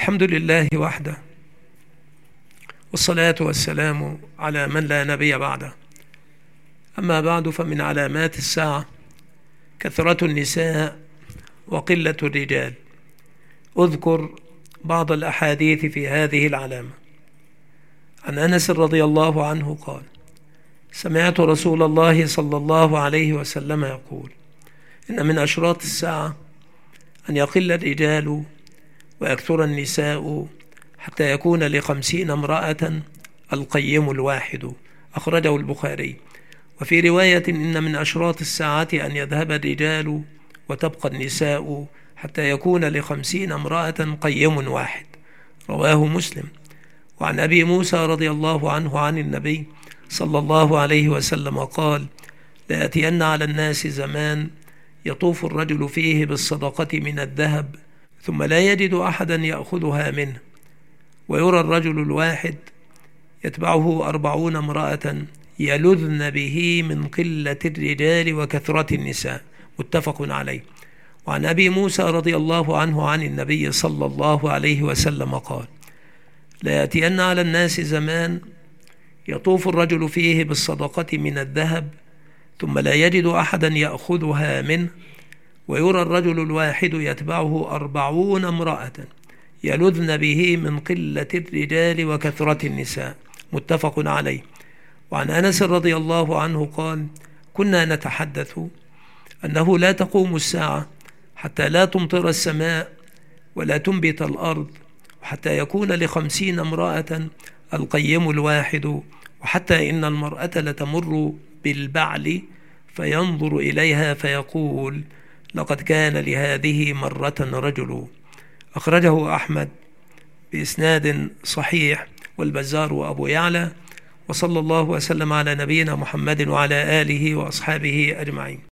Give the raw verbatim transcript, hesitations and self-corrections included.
الحمد لله وحده، والصلاة والسلام على من لا نبي بعده. أما بعد، فمن علامات الساعة كثرة النساء وقلة الرجال. أذكر بعض الأحاديث في هذه العلامة. عن أنس رضي الله عنه قال: سمعت رسول الله صلى الله عليه وسلم يقول: إن من أشراط الساعة أن يقل الرجال ويكثر النساء حتى يكون لخمسين امرأة القيم الواحد. أخرجه البخاري. وفي رواية: إن من أشراط الساعة أن يذهب الرجال وتبقى النساء حتى يكون لخمسين امرأة قيم واحد. رواه مسلم. وعن أبي موسى رضي الله عنه عن النبي صلى الله عليه وسلم قال: ليأتين على الناس زمان يطوف الرجل فيه بالصدقة من الذهب ثم لا يجد أحدا يأخذها منه، ويرى الرجل الواحد يتبعه أربعون امرأة يلذن به من قلة الرجال وكثرة النساء. متفق عليه. وعن أبي موسى رضي الله عنه عن النبي صلى الله عليه وسلم قال: ليأتين على الناس زمان يطوف الرجل فيه بالصدقة من الذهب ثم لا يجد أحدا يأخذها منه، ويرى الرجل الواحد يتبعه أربعون امرأة يلذن به من قلة الرجال وكثرة النساء. متفق عليه. وعن أنس رضي الله عنه قال: كنا نتحدث أنه لا تقوم الساعة حتى لا تمطر السماء ولا تنبت الأرض، وحتى يكون لخمسين امرأة القيم الواحد، وحتى إن المرأة لتمر بالبعل فينظر إليها فيقول: لقد كان لهذه مرة رجل. أخرجه أحمد بإسناد صحيح والبزار وأبو يعلى. وصلى الله وسلم على نبينا محمد وعلى آله وأصحابه أجمعين.